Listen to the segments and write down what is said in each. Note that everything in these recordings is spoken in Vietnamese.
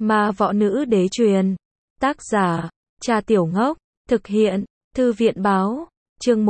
Ma võ nữ đế truyền. Tác giả, Cha Tiểu Ngốc. Thực hiện, Thư viện báo. Chương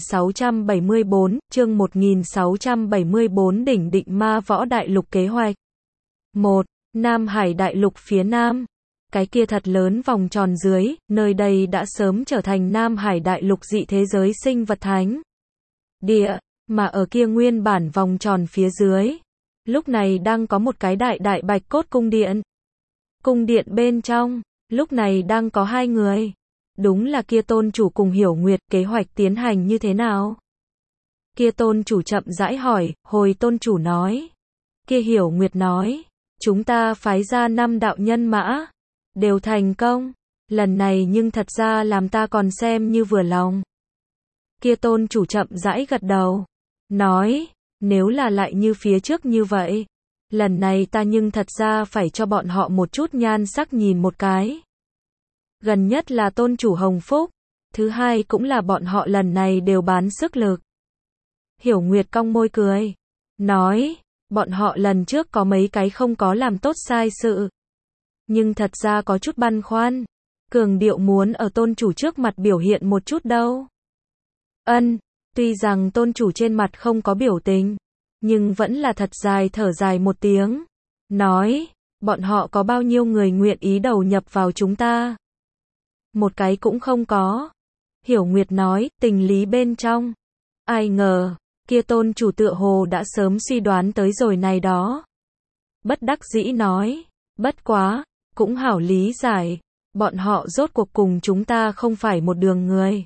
1674, đỉnh định ma võ đại lục kế hoạch. 1. Nam Hải đại lục phía nam. Cái kia thật lớn vòng tròn dưới, nơi đây đã sớm trở thành Nam Hải đại lục dị thế giới sinh vật thánh địa, mà ở kia nguyên bản vòng tròn phía dưới, lúc này đang có một cái đại bạch cốt cung điện. Cung điện bên trong, lúc này đang có hai người. Đúng là kia tôn chủ cùng Hiểu Nguyệt. Kế hoạch tiến hành như thế nào? Kia tôn chủ chậm rãi hỏi. Hồi tôn chủ nói. Kia Hiểu Nguyệt nói. Chúng ta phái ra 5 đạo nhân mã. Đều thành công. Lần này nhưng thật ra làm ta còn xem như vừa lòng. Kia tôn chủ chậm rãi gật đầu. Nói. Nếu là lại như phía trước như vậy. Lần này ta nhưng thật ra phải cho bọn họ một chút nhan sắc nhìn một cái. Gần nhất là tôn chủ Hồng Phúc. Thứ hai cũng là bọn họ lần này đều bán sức lực. Hiểu Nguyệt cong môi cười. Nói. Bọn họ lần trước có mấy cái không có làm tốt sai sự. Nhưng thật ra có chút băn khoăn. Cường điệu muốn ở tôn chủ trước mặt biểu hiện một chút đâu. Tuy rằng tôn chủ trên mặt không có biểu tình. Nhưng vẫn là thật dài thở dài một tiếng. Nói. Bọn họ có bao nhiêu người nguyện ý đầu nhập vào chúng ta? Một cái cũng không có. Hiểu Nguyệt nói, tình lý bên trong. Ai ngờ, kia tôn chủ tựa hồ đã sớm suy đoán tới rồi này đó. Bất đắc dĩ nói, bất quá, cũng hảo lý giải. Bọn họ rốt cuộc cùng chúng ta không phải một đường người.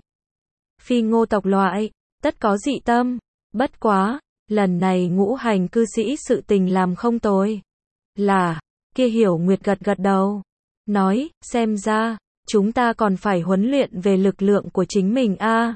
Phi ngô tộc loại, tất có dị tâm. Bất quá, lần này ngũ hành cư sĩ sự tình làm không tồi. Là, kia Hiểu Nguyệt gật đầu. Nói, xem ra, chúng ta còn phải huấn luyện về lực lượng của chính mình a.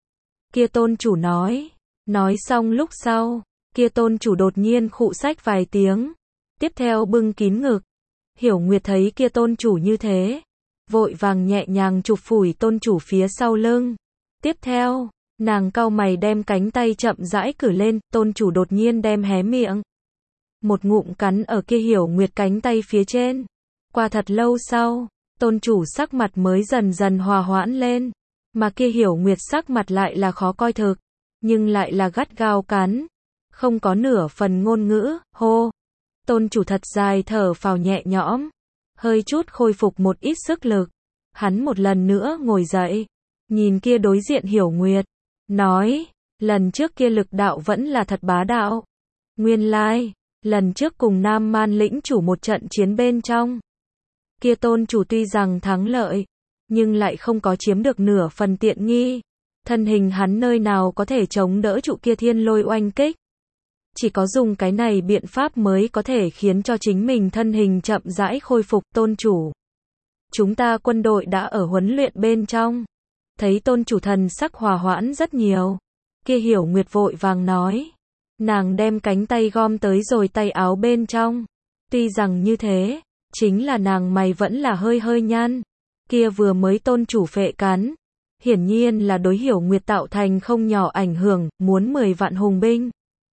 Kia tôn chủ nói. Nói xong lúc sau, kia tôn chủ đột nhiên khụ sách vài tiếng. Tiếp theo bưng kín ngực. Hiểu Nguyệt thấy kia tôn chủ như thế. Vội vàng nhẹ nhàng chụp phủi tôn chủ phía sau lưng. Tiếp theo, nàng cau mày đem cánh tay chậm rãi cử lên. Tôn chủ đột nhiên đem hé miệng. Một ngụm cắn ở kia Hiểu Nguyệt cánh tay phía trên. Qua thật lâu sau, tôn chủ sắc mặt mới dần dần hòa hoãn lên. Mà kia Hiểu Nguyệt sắc mặt lại là khó coi thực. Nhưng lại là gắt gao cắn. Không có nửa phần ngôn ngữ. Hô. Tôn chủ thật dài thở phào nhẹ nhõm. Hơi chút khôi phục một ít sức lực. Hắn một lần nữa ngồi dậy. Nhìn kia đối diện Hiểu Nguyệt. Nói. Lần trước kia lực đạo vẫn là thật bá đạo. Nguyên lai. Lần trước cùng Nam Man lĩnh chủ một trận chiến bên trong. Kia tôn chủ tuy rằng thắng lợi. Nhưng lại không có chiếm được nửa phần tiện nghi. Thân hình hắn nơi nào có thể chống đỡ trụ kia thiên lôi oanh kích. Chỉ có dùng cái này biện pháp mới có thể khiến cho chính mình thân hình chậm rãi khôi phục. Tôn chủ. Chúng ta quân đội đã ở huấn luyện bên trong. Thấy tôn chủ thần sắc hòa hoãn rất nhiều. Kia Hiểu Nguyệt vội vàng nói. Nàng đem cánh tay gom tới rồi tay áo bên trong. Tuy rằng như thế, chính là nàng mày vẫn là hơi nhăn. Kia vừa mới tôn chủ phệ cắn. Hiển nhiên là đối Hiểu Nguyệt tạo thành không nhỏ ảnh hưởng, muốn 10 vạn hùng binh.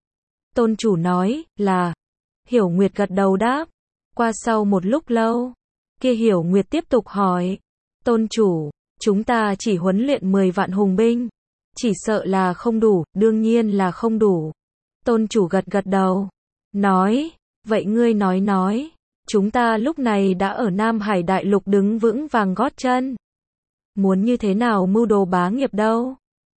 Tôn chủ nói, là. Hiểu Nguyệt gật đầu đáp. Qua sau một lúc lâu, kia Hiểu Nguyệt tiếp tục hỏi. Tôn chủ, chúng ta chỉ huấn luyện 10 vạn hùng binh. Chỉ sợ là không đủ, đương nhiên là không đủ. Tôn chủ gật đầu. Nói, vậy ngươi nói. Chúng ta lúc này đã ở Nam Hải đại lục đứng vững vàng gót chân. Muốn như thế nào mưu đồ bá nghiệp đâu?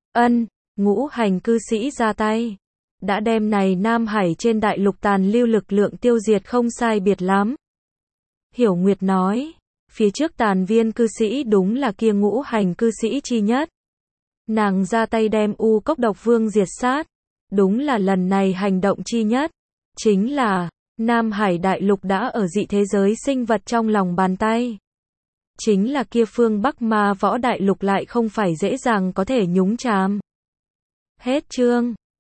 Ngũ hành cư sĩ ra tay. Đã đem này Nam Hải trên đại lục tàn lưu lực lượng tiêu diệt không sai biệt lắm. Hiểu Nguyệt nói. Phía trước tàn viên cư sĩ đúng là kia ngũ hành cư sĩ chi nhất. Nàng ra tay đem U Cốc Độc Vương diệt sát. Đúng là lần này hành động chi nhất. Chính là, Nam Hải đại lục đã ở dị thế giới sinh vật trong lòng bàn tay. Chính là kia phương Bắc ma võ đại lục lại không phải dễ dàng có thể nhúng chàm. Hết chương.